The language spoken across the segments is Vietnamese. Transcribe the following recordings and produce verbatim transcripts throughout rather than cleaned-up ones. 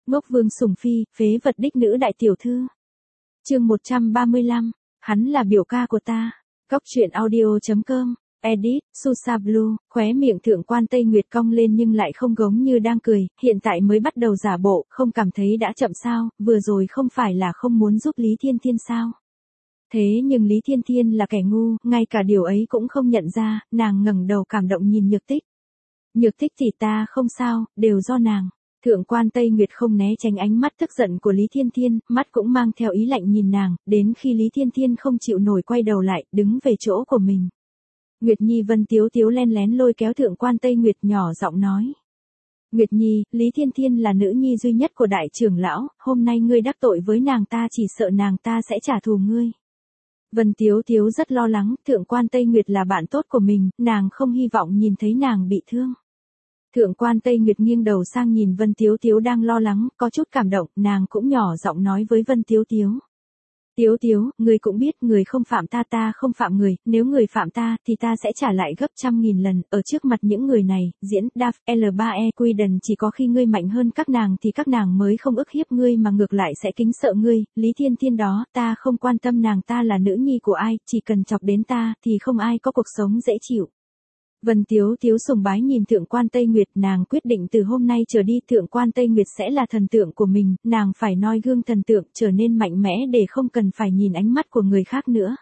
Ngốc Vương Sùng Phi, phế vật đích nữ đại tiểu thư. Chương một trăm ba mươi lăm, hắn là biểu ca của ta. Góc truyện audio chấm com. Edit, Susa Blue, khóe miệng Thượng Quan Tây Nguyệt cong lên nhưng lại không giống như đang cười, hiện tại mới bắt đầu giả bộ, không cảm thấy đã chậm sao, vừa rồi không phải là không muốn giúp Lý Thiên Thiên sao. Thế nhưng Lý Thiên Thiên là kẻ ngu, ngay cả điều ấy cũng không nhận ra, nàng ngẩng đầu cảm động nhìn Nhược Tích. Nhược Tích thì ta không sao, đều do nàng. Thượng Quan Tây Nguyệt không né tránh ánh mắt tức giận của Lý Thiên Thiên, mắt cũng mang theo ý lạnh nhìn nàng, đến khi Lý Thiên Thiên không chịu nổi quay đầu lại, đứng về chỗ của mình. Nguyệt Nhi Vân Tiếu Tiếu len lén lôi kéo Thượng Quan Tây Nguyệt nhỏ giọng nói. Nguyệt Nhi, Lý Thiên Thiên là nữ nhi duy nhất của đại trưởng lão, hôm nay ngươi đắc tội với nàng ta chỉ sợ nàng ta sẽ trả thù ngươi. Vân Tiếu Tiếu rất lo lắng, Thượng Quan Tây Nguyệt là bạn tốt của mình, nàng không hy vọng nhìn thấy nàng bị thương. Thượng Quan Tây Nguyệt nghiêng đầu sang nhìn Vân Tiếu Tiếu đang lo lắng, có chút cảm động, nàng cũng nhỏ giọng nói với Vân Tiếu Tiếu. Tiếu Tiếu, người cũng biết người không phạm ta ta không phạm người, nếu người phạm ta thì ta sẽ trả lại gấp trăm nghìn lần, ở trước mặt những người này, diễn, đaf, L ba E Quiden chỉ có khi ngươi mạnh hơn các nàng thì các nàng mới không ức hiếp ngươi mà ngược lại sẽ kính sợ ngươi, Lý Thiên Thiên đó, ta không quan tâm nàng ta là nữ nhi của ai, chỉ cần chọc đến ta thì không ai có cuộc sống dễ chịu. Vân Tiếu Tiếu sùng bái nhìn Thượng Quan Tây Nguyệt, nàng quyết định từ hôm nay trở đi Thượng Quan Tây Nguyệt sẽ là thần tượng của mình, nàng phải noi gương thần tượng trở nên mạnh mẽ để không cần phải nhìn ánh mắt của người khác nữa.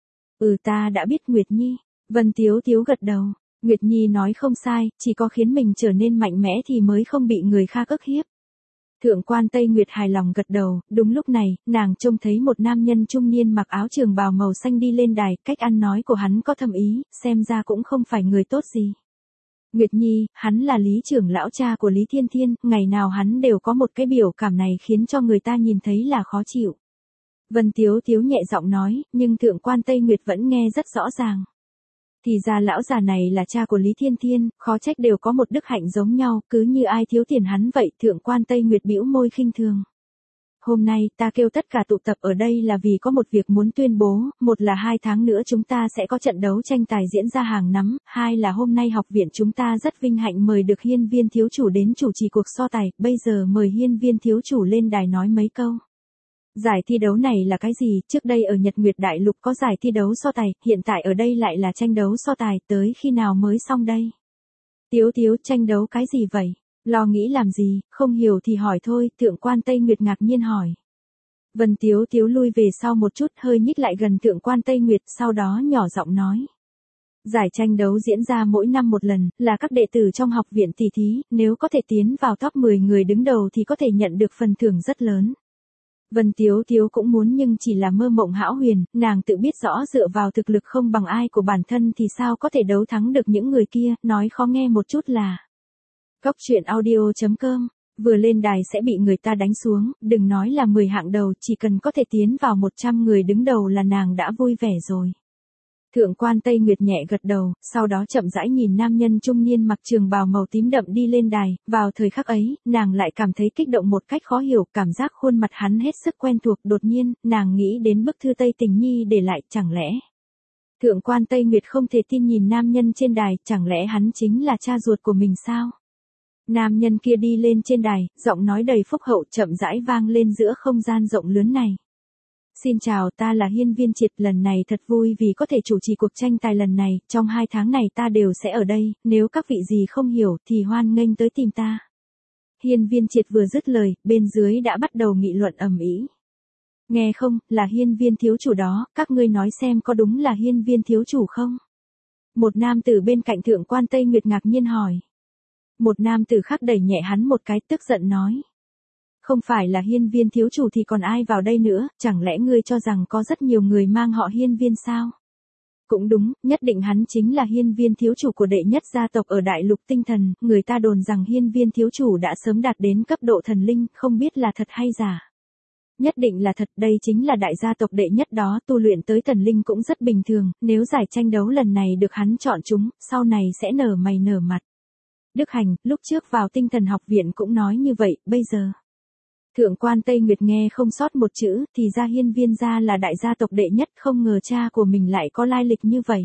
Ừ ta đã biết Nguyệt Nhi. Vân Tiếu Tiếu gật đầu. Nguyệt Nhi nói không sai, chỉ có khiến mình trở nên mạnh mẽ thì mới không bị người khác ức hiếp. Thượng Quan Tây Nguyệt hài lòng gật đầu, đúng lúc này, nàng trông thấy một nam nhân trung niên mặc áo trường bào màu xanh đi lên đài, cách ăn nói của hắn có thâm ý, xem ra cũng không phải người tốt gì. Nguyệt Nhi, hắn là Lý trưởng lão cha của Lý Thiên Thiên, ngày nào hắn đều có một cái biểu cảm này khiến cho người ta nhìn thấy là khó chịu. Vân Tiếu Tiếu nhẹ giọng nói, nhưng Thượng Quan Tây Nguyệt vẫn nghe rất rõ ràng. Thì ra lão già này là cha của Lý Thiên Thiên, khó trách đều có một đức hạnh giống nhau, cứ như ai thiếu tiền hắn vậy. Thượng Quan Tây Nguyệt bĩu môi khinh thường. Hôm nay ta kêu tất cả tụ tập ở đây là vì có một việc muốn tuyên bố, một là hai tháng nữa chúng ta sẽ có trận đấu tranh tài diễn ra hàng nắm, hai là hôm nay học viện chúng ta rất vinh hạnh mời được Hiên Viên thiếu chủ đến chủ trì cuộc so tài, bây giờ mời Hiên Viên thiếu chủ lên đài nói mấy câu. Giải thi đấu này là cái gì? Trước đây ở Nhật Nguyệt Đại Lục có giải thi đấu so tài, hiện tại ở đây lại là tranh đấu so tài, tới khi nào mới xong đây? Tiếu Tiếu, tranh đấu cái gì vậy? Lo nghĩ làm gì, không hiểu thì hỏi thôi, Thượng Quan Tây Nguyệt ngạc nhiên hỏi. Vân Tiếu Tiếu lui về sau một chút hơi nhích lại gần Thượng Quan Tây Nguyệt, sau đó nhỏ giọng nói. Giải tranh đấu diễn ra mỗi năm một lần, là các đệ tử trong học viện tỷ thí, nếu có thể tiến vào top mười người đứng đầu thì có thể nhận được phần thưởng rất lớn. Vân Tiếu Tiếu cũng muốn nhưng chỉ là mơ mộng hão huyền, nàng tự biết rõ dựa vào thực lực không bằng ai của bản thân thì sao có thể đấu thắng được những người kia, nói khó nghe một chút là. Góc truyện audio chấm com, vừa lên đài sẽ bị người ta đánh xuống, đừng nói là mười hạng đầu, chỉ cần có thể tiến vào một trăm người đứng đầu là nàng đã vui vẻ rồi. Thượng Quan Tây Nguyệt nhẹ gật đầu, sau đó chậm rãi nhìn nam nhân trung niên mặc trường bào màu tím đậm đi lên đài, vào thời khắc ấy, nàng lại cảm thấy kích động một cách khó hiểu, cảm giác khuôn mặt hắn hết sức quen thuộc, đột nhiên, nàng nghĩ đến bức thư Tây Tình Nhi để lại, chẳng lẽ. Thượng Quan Tây Nguyệt không thể tin nhìn nam nhân trên đài, chẳng lẽ hắn chính là cha ruột của mình sao? Nam nhân kia đi lên trên đài, giọng nói đầy phúc hậu chậm rãi vang lên giữa không gian rộng lớn này. Xin chào, ta là Hiên Viên Triệt, lần này thật vui vì có thể chủ trì cuộc tranh tài lần này, trong hai tháng này ta đều sẽ ở đây, nếu các vị gì không hiểu thì hoan nghênh tới tìm ta. Hiên Viên Triệt vừa dứt lời, bên dưới đã bắt đầu nghị luận ầm ĩ. Nghe không, là Hiên Viên thiếu chủ đó, các ngươi nói xem có đúng là Hiên Viên thiếu chủ không? Một nam tử bên cạnh Thượng Quan Tây Nguyệt ngạc nhiên hỏi. Một nam tử khác đẩy nhẹ hắn một cái, tức giận nói. Không phải là Hiên Viên thiếu chủ thì còn ai vào đây nữa, chẳng lẽ ngươi cho rằng có rất nhiều người mang họ Hiên Viên sao? Cũng đúng, nhất định hắn chính là Hiên Viên thiếu chủ của đệ nhất gia tộc ở Đại Lục Tinh Thần, người ta đồn rằng Hiên Viên thiếu chủ đã sớm đạt đến cấp độ thần linh, không biết là thật hay giả. Nhất định là thật, đây chính là đại gia tộc đệ nhất đó, tu luyện tới thần linh cũng rất bình thường, nếu giải tranh đấu lần này được hắn chọn chúng, sau này sẽ nở mày nở mặt. Đức Hành, lúc trước vào Tinh Thần học viện cũng nói như vậy, bây giờ. Thượng Quan Tây Nguyệt nghe không sót một chữ, thì ra Hiên Viên gia là đại gia tộc đệ nhất, không ngờ cha của mình lại có lai lịch như vậy.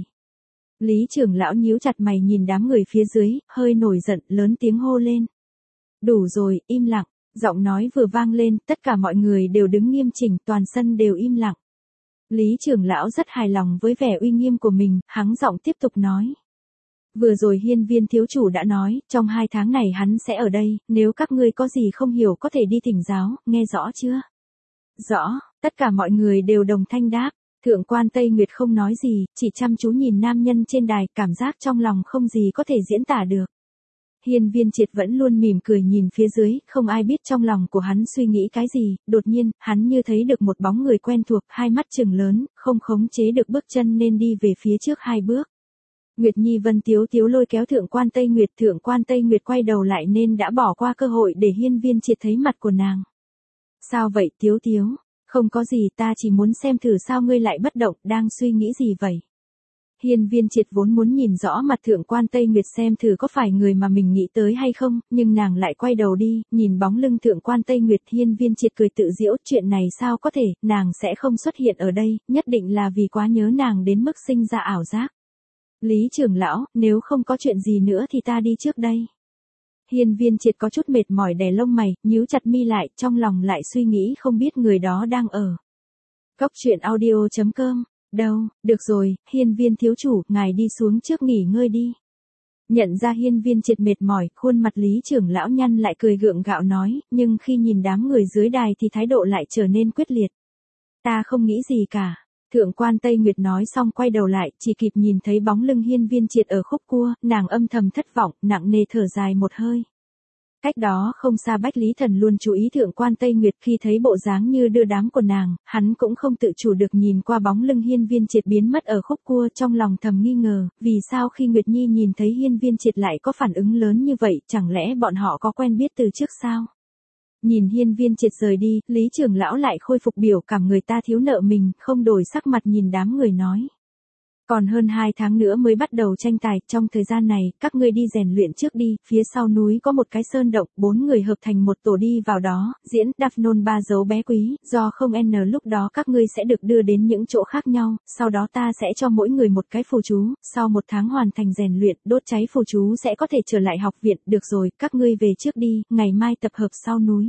Lý trưởng lão nhíu chặt mày nhìn đám người phía dưới, hơi nổi giận, lớn tiếng hô lên. Đủ rồi, im lặng, Giọng nói vừa vang lên, tất cả mọi người đều đứng nghiêm chỉnh, toàn sân đều im lặng. Lý trưởng lão rất hài lòng với vẻ uy nghiêm của mình, hắng giọng tiếp tục nói. Vừa rồi hiên viên thiếu chủ đã nói, trong hai tháng này hắn sẽ ở đây, nếu các ngươi có gì không hiểu có thể đi thỉnh giáo, nghe rõ chưa? Rõ, tất cả mọi người đều đồng thanh đáp. Thượng quan Tây Nguyệt không nói gì, chỉ chăm chú nhìn nam nhân trên đài, cảm giác trong lòng không gì có thể diễn tả được. Hiên viên triệt vẫn luôn mỉm cười nhìn phía dưới, không ai biết trong lòng của hắn suy nghĩ cái gì, đột nhiên, hắn như thấy được một bóng người quen thuộc, hai mắt trừng lớn, không khống chế được bước chân nên đi về phía trước hai bước. Nguyệt Nhi Vân tiếu tiếu lôi kéo thượng quan Tây Nguyệt, thượng quan Tây Nguyệt quay đầu lại nên đã bỏ qua cơ hội để hiên viên triệt thấy mặt của nàng. Sao vậy tiếu tiếu? Không có gì, ta chỉ muốn xem thử sao ngươi lại bất động, đang suy nghĩ gì vậy? Hiên viên triệt vốn muốn nhìn rõ mặt thượng quan Tây Nguyệt xem thử có phải người mà mình nghĩ tới hay không, nhưng nàng lại quay đầu đi, nhìn bóng lưng thượng quan Tây Nguyệt. Hiên viên triệt cười tự giễu, chuyện này sao có thể, nàng sẽ không xuất hiện ở đây, nhất định là vì quá nhớ nàng đến mức sinh ra ảo giác. Lý trưởng lão, nếu không có chuyện gì nữa thì ta đi trước đây. Hiên viên triệt có chút mệt mỏi đè lông mày, nhíu chặt mi lại, trong lòng lại suy nghĩ không biết người đó đang ở. Góc truyện audio chấm com. Đâu, được rồi, hiên viên thiếu chủ, ngài đi xuống trước nghỉ ngơi đi. Nhận ra hiên viên triệt mệt mỏi, khuôn mặt Lý trưởng lão nhăn lại cười gượng gạo nói, nhưng khi nhìn đám người dưới đài thì thái độ lại trở nên quyết liệt. Ta không nghĩ gì cả. Thượng quan Tây Nguyệt nói xong quay đầu lại, chỉ kịp nhìn thấy bóng lưng hiên viên triệt ở khúc cua, nàng âm thầm thất vọng, nặng nề thở dài một hơi. Cách đó không xa Bách Lý Thần luôn chú ý thượng quan Tây Nguyệt, khi thấy bộ dáng như đưa đám của nàng, hắn cũng không tự chủ được nhìn qua bóng lưng hiên viên triệt biến mất ở khúc cua, trong lòng thầm nghi ngờ, vì sao khi Nguyệt Nhi nhìn thấy hiên viên triệt lại có phản ứng lớn như vậy, chẳng lẽ bọn họ có quen biết từ trước sao? Nhìn hiên viên triệt rời đi, Lý trưởng lão lại khôi phục biểu cảm người ta thiếu nợ mình, không đổi sắc mặt nhìn đám người nói. Còn hơn hai tháng nữa mới bắt đầu tranh tài, trong thời gian này, các ngươi đi rèn luyện trước đi, phía sau núi có một cái sơn động, bốn người hợp thành một tổ đi vào đó, diễn Daphnon ba dấu bé quý, do không n lúc đó các ngươi sẽ được đưa đến những chỗ khác nhau, sau đó ta sẽ cho mỗi người một cái phù chú, sau một tháng hoàn thành rèn luyện, đốt cháy phù chú sẽ có thể trở lại học viện, được rồi, các ngươi về trước đi, ngày mai tập hợp sau núi.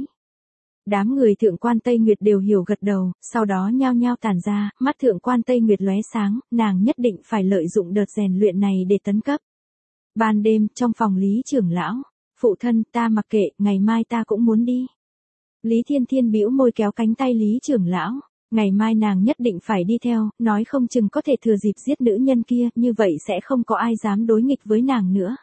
Đám người thượng quan Tây Nguyệt đều hiểu gật đầu, sau đó nhao nhao tản ra, mắt thượng quan Tây Nguyệt lóe sáng, nàng nhất định phải lợi dụng đợt rèn luyện này để tấn cấp. Ban đêm, trong phòng Lý trưởng lão, phụ thân, ta mặc kệ, ngày mai ta cũng muốn đi. Lý Thiên Thiên bĩu môi kéo cánh tay Lý trưởng lão, ngày mai nàng nhất định phải đi theo, nói không chừng có thể thừa dịp giết nữ nhân kia, như vậy sẽ không có ai dám đối nghịch với nàng nữa.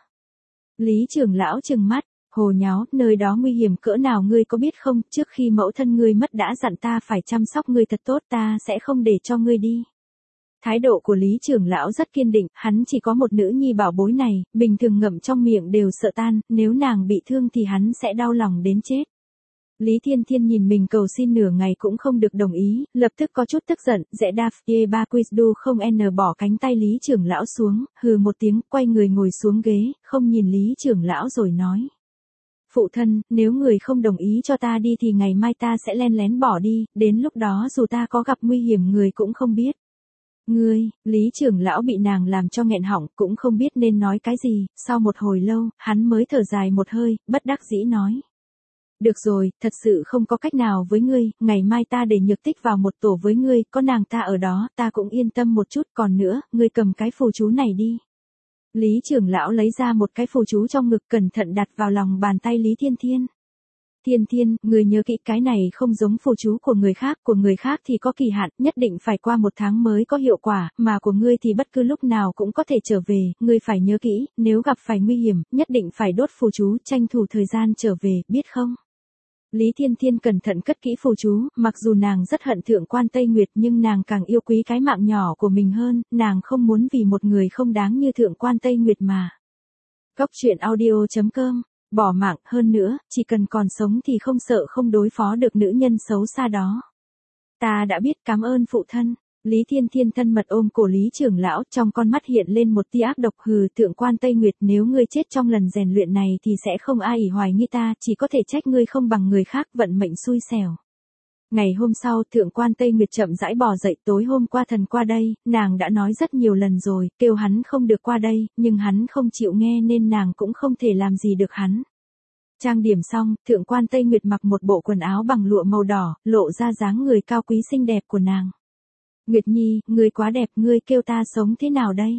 Lý trưởng lão trừng mắt. Hồ nháo, nơi đó nguy hiểm cỡ nào ngươi có biết không, trước khi mẫu thân ngươi mất đã dặn ta phải chăm sóc ngươi thật tốt, ta sẽ không để cho ngươi đi. Thái độ của Lý trưởng lão rất kiên định, hắn chỉ có một nữ nhi bảo bối này, bình thường ngậm trong miệng đều sợ tan, nếu nàng bị thương thì hắn sẽ đau lòng đến chết. Lý Thiên Thiên nhìn mình cầu xin nửa ngày cũng không được đồng ý, lập tức có chút tức giận, dễ đạp, ye ba quizdu không n bỏ cánh tay Lý trưởng lão xuống, hừ một tiếng, quay người ngồi xuống ghế, không nhìn Lý trưởng lão rồi nói. Phụ thân, nếu người không đồng ý cho ta đi thì ngày mai ta sẽ len lén bỏ đi, đến lúc đó dù ta có gặp nguy hiểm người cũng không biết. Ngươi, Lý trưởng lão bị nàng làm cho nghẹn họng, cũng không biết nên nói cái gì, sau một hồi lâu, hắn mới thở dài một hơi, bất đắc dĩ nói. Được rồi, thật sự không có cách nào với ngươi, ngày mai ta để Nhược Tích vào một tổ với ngươi, có nàng ta ở đó, ta cũng yên tâm một chút, còn nữa, ngươi cầm cái phù chú này đi. Lý trưởng lão lấy ra một cái phù chú trong ngực cẩn thận đặt vào lòng bàn tay Lý Thiên Thiên. Thiên Thiên, người nhớ kỹ cái này không giống phù chú của người khác, của người khác thì có kỳ hạn, nhất định phải qua một tháng mới có hiệu quả, mà của ngươi thì bất cứ lúc nào cũng có thể trở về, ngươi phải nhớ kỹ, nếu gặp phải nguy hiểm, nhất định phải đốt phù chú, tranh thủ thời gian trở về, biết không? Lý Thiên Thiên cẩn thận cất kỹ phù chú, mặc dù nàng rất hận thượng quan Tây Nguyệt nhưng nàng càng yêu quý cái mạng nhỏ của mình hơn, nàng không muốn vì một người không đáng như thượng quan Tây Nguyệt mà. Góc truyện audio chấm com, bỏ mạng, hơn nữa, chỉ cần còn sống thì không sợ không đối phó được nữ nhân xấu xa đó. Ta đã biết, cảm ơn phụ thân. Lý Thiên Thiên thân mật ôm cổ Lý trưởng lão, trong con mắt hiện lên một tia ác độc, hừ, thượng quan Tây Nguyệt, nếu ngươi chết trong lần rèn luyện này thì sẽ không ai ỷ hoài nghi ta, chỉ có thể trách ngươi không bằng người khác, vận mệnh xui xẻo. Ngày hôm sau, thượng quan Tây Nguyệt chậm rãi bò dậy, tối hôm qua thần qua đây, nàng đã nói rất nhiều lần rồi, kêu hắn không được qua đây, nhưng hắn không chịu nghe nên nàng cũng không thể làm gì được hắn. Trang điểm xong, Thượng quan Tây Nguyệt mặc một bộ quần áo bằng lụa màu đỏ, lộ ra dáng người cao quý xinh đẹp của nàng. Nguyệt Nhi, ngươi quá đẹp, ngươi kêu ta sống thế nào đây?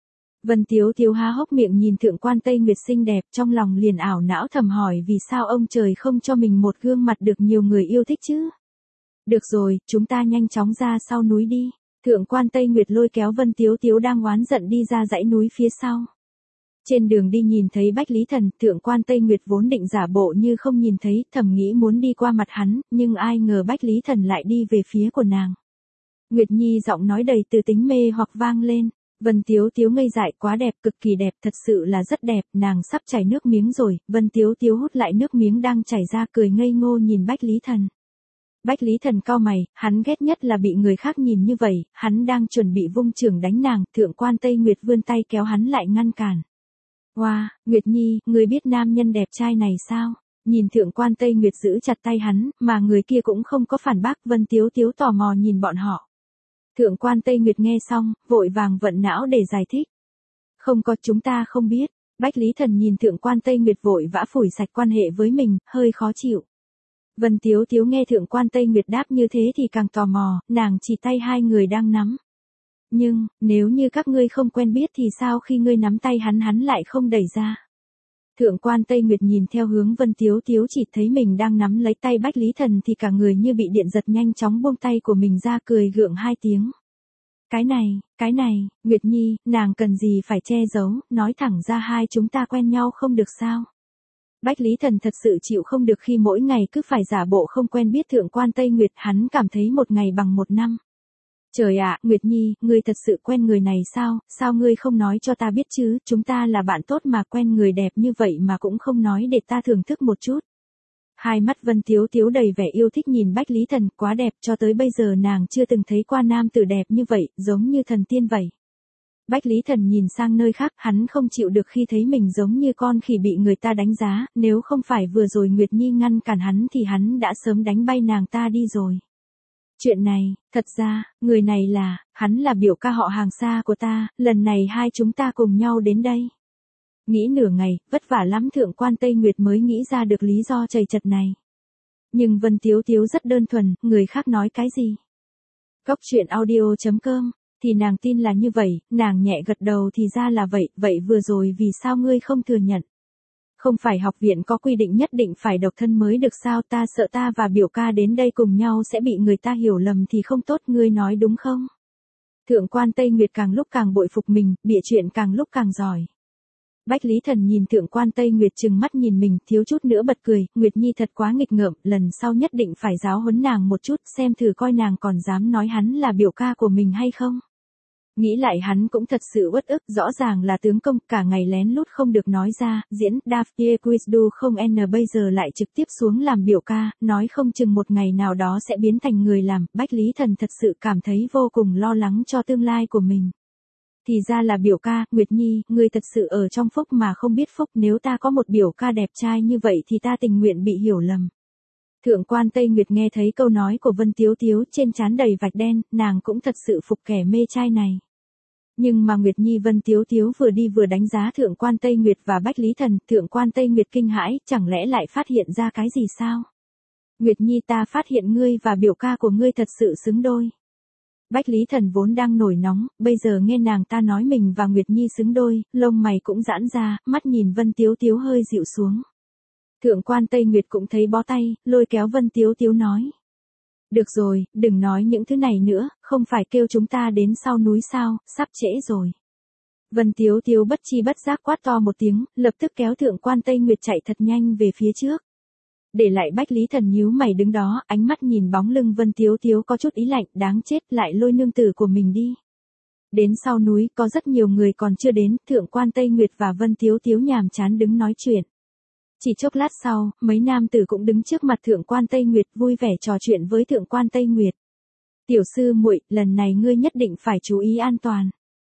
Vân Tiếu Tiếu há hốc miệng nhìn Thượng quan Tây Nguyệt xinh đẹp, trong lòng liền ảo não thầm hỏi vì sao ông trời không cho mình một gương mặt được nhiều người yêu thích chứ? Được rồi, chúng ta nhanh chóng ra sau núi đi. Thượng quan Tây Nguyệt lôi kéo Vân Tiếu Tiếu đang oán giận đi ra dãy núi phía sau. Trên đường đi nhìn thấy Bách Lý Thần, Thượng quan Tây Nguyệt vốn định giả bộ như không nhìn thấy, thầm nghĩ muốn đi qua mặt hắn, nhưng ai ngờ Bách Lý Thần lại đi về phía của nàng. Nguyệt Nhi giọng nói đầy từ tính mê hoặc vang lên. Vân Tiếu Tiếu ngây dại, quá đẹp, cực kỳ đẹp, thật sự là rất đẹp, nàng sắp chảy nước miếng rồi. Vân Tiếu Tiếu hút lại nước miếng đang chảy ra, cười ngây ngô nhìn Bách Lý Thần. Bách Lý Thần cau mày, hắn ghét nhất là bị người khác nhìn như vậy, hắn đang chuẩn bị vung chưởng đánh nàng, Thượng quan Tây Nguyệt vươn tay kéo hắn lại ngăn cản. Wow, Nguyệt Nhi, ngươi biết nam nhân đẹp trai này sao? Nhìn Thượng quan Tây Nguyệt giữ chặt tay hắn, mà người kia cũng không có phản bác. Vân Tiếu Tiếu tò mò nhìn bọn họ. Thượng quan Tây Nguyệt nghe xong, vội vàng vận não để giải thích. Không có, chúng ta không biết. Bách Lý Thần nhìn Thượng quan Tây Nguyệt vội vã phủi sạch quan hệ với mình, hơi khó chịu. Vân Tiếu Tiếu nghe Thượng quan Tây Nguyệt đáp như thế thì càng tò mò, nàng chỉ tay hai người đang nắm. Nhưng, nếu như các ngươi không quen biết thì sao khi ngươi nắm tay hắn hắn lại không đẩy ra? Thượng quan Tây Nguyệt nhìn theo hướng Vân Tiếu Tiếu chỉ thấy mình đang nắm lấy tay Bách Lý Thần thì cả người như bị điện giật nhanh chóng buông tay của mình ra cười gượng hai tiếng. Cái này, cái này, Nguyệt Nhi, nàng cần gì phải che giấu, nói thẳng ra hai chúng ta quen nhau không được sao? Bách Lý Thần thật sự chịu không được khi mỗi ngày cứ phải giả bộ không quen biết Thượng quan Tây Nguyệt, hắn cảm thấy một ngày bằng một năm. Trời ạ, Nguyệt Nhi, ngươi thật sự quen người này sao, sao ngươi không nói cho ta biết chứ, chúng ta là bạn tốt mà quen người đẹp như vậy mà cũng không nói để ta thưởng thức một chút. Hai mắt Vân Tiếu Tiếu đầy vẻ yêu thích nhìn Bách Lý Thần, quá đẹp, cho tới bây giờ nàng chưa từng thấy qua nam tử đẹp như vậy, giống như thần tiên vậy. Bách Lý Thần nhìn sang nơi khác, hắn không chịu được khi thấy mình giống như con khỉ bị người ta đánh giá, nếu không phải vừa rồi Nguyệt Nhi ngăn cản hắn thì hắn đã sớm đánh bay nàng ta đi rồi. Chuyện này, thật ra, người này là, hắn là biểu ca họ hàng xa của ta, lần này hai chúng ta cùng nhau đến đây. Nghĩ nửa ngày, vất vả lắm Thượng quan Tây Nguyệt mới nghĩ ra được lý do chầy chật này. Nhưng Vân Tiếu Tiếu rất đơn thuần, người khác nói cái gì? Góc truyện audio chấm com, thì nàng tin là như vậy, nàng nhẹ gật đầu thì ra là vậy, vậy vừa rồi vì sao ngươi không thừa nhận? Không phải học viện có quy định nhất định phải độc thân mới được sao, ta sợ ta và biểu ca đến đây cùng nhau sẽ bị người ta hiểu lầm thì không tốt, ngươi nói đúng không? Thượng quan Tây Nguyệt càng lúc càng bội phục mình, bịa chuyện càng lúc càng giỏi. Bách Lý Thần nhìn Thượng quan Tây Nguyệt trừng mắt nhìn mình, thiếu chút nữa bật cười, Nguyệt Nhi thật quá nghịch ngợm, lần sau nhất định phải giáo huấn nàng một chút, xem thử coi nàng còn dám nói hắn là biểu ca của mình hay không. Nghĩ lại hắn cũng thật sự uất ức, rõ ràng là tướng công, cả ngày lén lút không được nói ra, diễn Daphne Quizdu không n bây giờ lại trực tiếp xuống làm biểu ca, nói không chừng một ngày nào đó sẽ biến thành người làm, Bách Lý Thần thật sự cảm thấy vô cùng lo lắng cho tương lai của mình. Thì ra là biểu ca, Nguyệt Nhi, ngươi thật sự ở trong phúc mà không biết phúc, nếu ta có một biểu ca đẹp trai như vậy thì ta tình nguyện bị hiểu lầm. Thượng quan Tây Nguyệt nghe thấy câu nói của Vân Tiếu Tiếu trên trán đầy vạch đen, nàng cũng thật sự phục kẻ mê trai này. Nhưng mà Nguyệt Nhi Vân Tiếu Tiếu vừa đi vừa đánh giá Thượng quan Tây Nguyệt và Bách Lý Thần, Thượng quan Tây Nguyệt kinh hãi, chẳng lẽ lại phát hiện ra cái gì sao? Nguyệt Nhi ta phát hiện ngươi và biểu ca của ngươi thật sự xứng đôi. Bách Lý Thần vốn đang nổi nóng, bây giờ nghe nàng ta nói mình và Nguyệt Nhi xứng đôi, lông mày cũng giãn ra, mắt nhìn Vân Tiếu Tiếu hơi dịu xuống. Thượng quan Tây Nguyệt cũng thấy bó tay, lôi kéo Vân Tiếu Tiếu nói. Được rồi, đừng nói những thứ này nữa, không phải kêu chúng ta đến sau núi sao, sắp trễ rồi. Vân Tiếu Tiếu bất chi bất giác quát to một tiếng, lập tức kéo Thượng quan Tây Nguyệt chạy thật nhanh về phía trước. Để lại Bách Lý Thần nhíu mày đứng đó, ánh mắt nhìn bóng lưng Vân Tiếu Tiếu có chút ý lạnh, đáng chết, lại lôi nương tử của mình đi. Đến sau núi, có rất nhiều người còn chưa đến, Thượng quan Tây Nguyệt và Vân Tiếu Tiếu nhàm chán đứng nói chuyện. Chỉ chốc lát sau, mấy nam tử cũng đứng trước mặt Thượng quan Tây Nguyệt vui vẻ trò chuyện với Thượng quan Tây Nguyệt. Tiểu sư muội, lần này ngươi nhất định phải chú ý an toàn.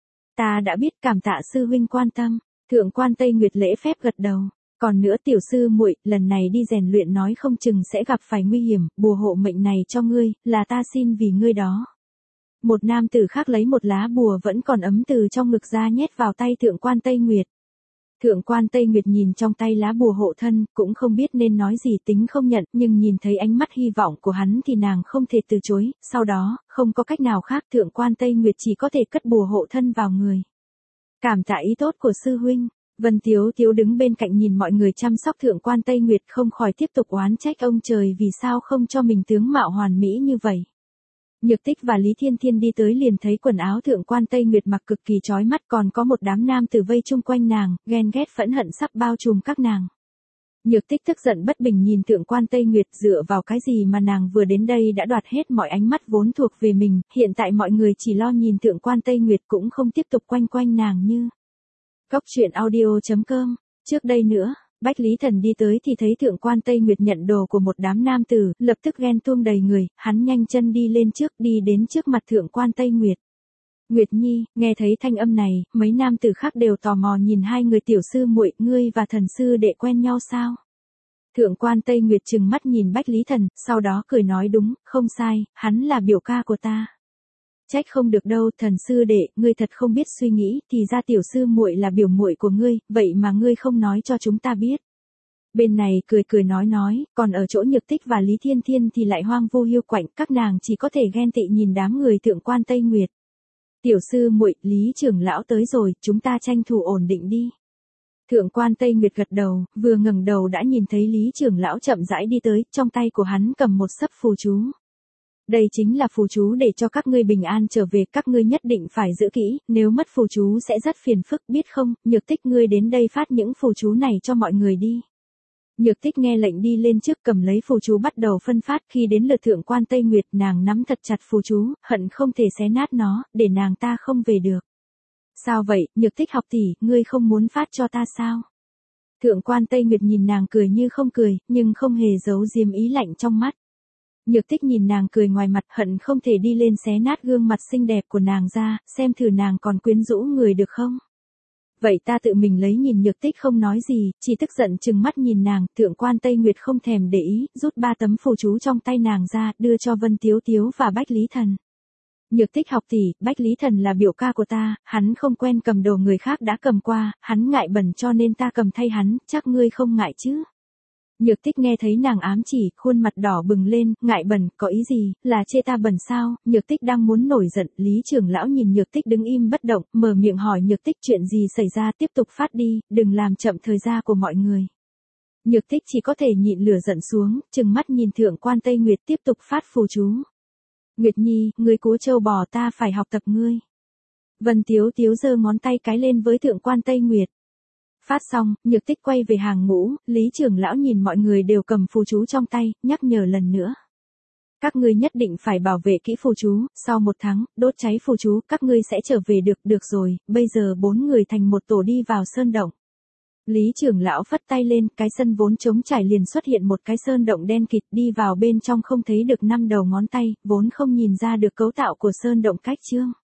Ta đã biết, cảm tạ sư huynh quan tâm. Thượng quan Tây Nguyệt lễ phép gật đầu. Còn nữa tiểu sư muội, lần này đi rèn luyện nói không chừng sẽ gặp phải nguy hiểm, bùa hộ mệnh này cho ngươi, là ta xin vì ngươi đó. Một nam tử khác lấy một lá bùa vẫn còn ấm từ trong ngực ra nhét vào tay Thượng quan Tây Nguyệt. Thượng quan Tây Nguyệt nhìn trong tay lá bùa hộ thân, cũng không biết nên nói gì, tính không nhận, nhưng nhìn thấy ánh mắt hy vọng của hắn thì nàng không thể từ chối, sau đó, không có cách nào khác, thượng quan Tây Nguyệt chỉ có thể cất bùa hộ thân vào người. Cảm tạ ý tốt của sư huynh. Vân Tiếu Tiếu đứng bên cạnh nhìn mọi người chăm sóc thượng quan Tây Nguyệt, không khỏi tiếp tục oán trách ông trời vì sao không cho mình tướng mạo hoàn mỹ như vậy. Nhược Tích và Lý Thiên Thiên đi tới liền thấy quần áo thượng quan Tây Nguyệt mặc cực kỳ chói mắt, còn có một đám nam tử vây chung quanh nàng, ghen ghét phẫn hận sắp bao trùm các nàng. Nhược Tích tức giận bất bình nhìn thượng quan Tây Nguyệt, dựa vào cái gì mà nàng vừa đến đây đã đoạt hết mọi ánh mắt vốn thuộc về mình, hiện tại mọi người chỉ lo nhìn thượng quan Tây Nguyệt cũng không tiếp tục quanh quanh nàng như. Góc truyện audio chấm com. Trước đây nữa, Bách Lý Thần đi tới thì thấy thượng quan Tây Nguyệt nhận đồ của một đám nam tử, lập tức ghen tuông đầy người, hắn nhanh chân đi lên trước, đi đến trước mặt thượng quan Tây Nguyệt. Nguyệt Nhi, nghe thấy thanh âm này, mấy nam tử khác đều tò mò nhìn hai người, tiểu sư muội, ngươi và thần sư đệ quen nhau sao? Thượng quan Tây Nguyệt trừng mắt nhìn Bách Lý Thần, sau đó cười nói đúng, không sai, hắn là biểu ca của ta. Trách không được đâu, thần sư đệ, ngươi thật không biết suy nghĩ, thì ra tiểu sư muội là biểu muội của ngươi, vậy mà ngươi không nói cho chúng ta biết. Bên này cười cười nói nói, còn ở chỗ Nhược Tích và Lý Thiên Thiên thì lại hoang vu hiu quạnh, các nàng chỉ có thể ghen tị nhìn đám người thượng quan Tây Nguyệt. Tiểu sư muội, Lý trưởng lão tới rồi, chúng ta tranh thủ ổn định đi. Thượng quan Tây Nguyệt gật đầu, vừa ngẩng đầu đã nhìn thấy Lý trưởng lão chậm rãi đi tới, trong tay của hắn cầm một sấp phù chú. Đây chính là phù chú để cho các ngươi bình an trở về, các ngươi nhất định phải giữ kỹ, nếu mất phù chú sẽ rất phiền phức, biết không? Nhược Tích, ngươi đến đây phát những phù chú này cho mọi người đi. Nhược Tích nghe lệnh đi lên trước cầm lấy phù chú bắt đầu phân phát, khi đến lượt thượng quan Tây Nguyệt nàng nắm thật chặt phù chú, hận không thể xé nát nó, để nàng ta không về được. Sao vậy, Nhược Tích học tỷ, ngươi không muốn phát cho ta sao? Thượng quan Tây Nguyệt nhìn nàng cười như không cười, nhưng không hề giấu diếm ý lạnh trong mắt. Nhược Tích nhìn nàng cười ngoài mặt, hận không thể đi lên xé nát gương mặt xinh đẹp của nàng ra, xem thử nàng còn quyến rũ người được không. Vậy ta tự mình lấy, nhìn Nhược Tích không nói gì, chỉ tức giận trừng mắt nhìn nàng, thượng quan Tây Nguyệt không thèm để ý, rút ba tấm phù chú trong tay nàng ra, đưa cho Vân Tiếu Tiếu và Bách Lý Thần. Nhược Tích học tỷ, Bách Lý Thần là biểu ca của ta, hắn không quen cầm đồ người khác đã cầm qua, hắn ngại bẩn cho nên ta cầm thay hắn, chắc ngươi không ngại chứ. Nhược Tích nghe thấy nàng ám chỉ, khuôn mặt đỏ bừng lên, ngại bẩn, có ý gì, là chê ta bẩn sao? Nhược Tích đang muốn nổi giận, Lý trưởng lão nhìn Nhược Tích đứng im bất động, mở miệng hỏi Nhược Tích chuyện gì xảy ra, tiếp tục phát đi, đừng làm chậm thời gian của mọi người. Nhược Tích chỉ có thể nhịn lửa giận xuống, trừng mắt nhìn thượng quan Tây Nguyệt tiếp tục phát phù chú. Nguyệt Nhi, ngươi cố trâu bò, ta phải học tập ngươi. Vân Tiếu Tiếu giơ ngón tay cái lên với thượng quan Tây Nguyệt. Phát xong, Nhược Tích quay về hàng ngũ, Lý trưởng lão nhìn mọi người đều cầm phù chú trong tay, nhắc nhở lần nữa. Các ngươi nhất định phải bảo vệ kỹ phù chú, sau một tháng, đốt cháy phù chú, các ngươi sẽ trở về được, được rồi, bây giờ bốn người thành một tổ đi vào sơn động. Lý trưởng lão phất tay lên, cái sân vốn trống trải liền xuất hiện một cái sơn động đen kịt, đi vào bên trong không thấy được năm đầu ngón tay, vốn không nhìn ra được cấu tạo của sơn động cách chương.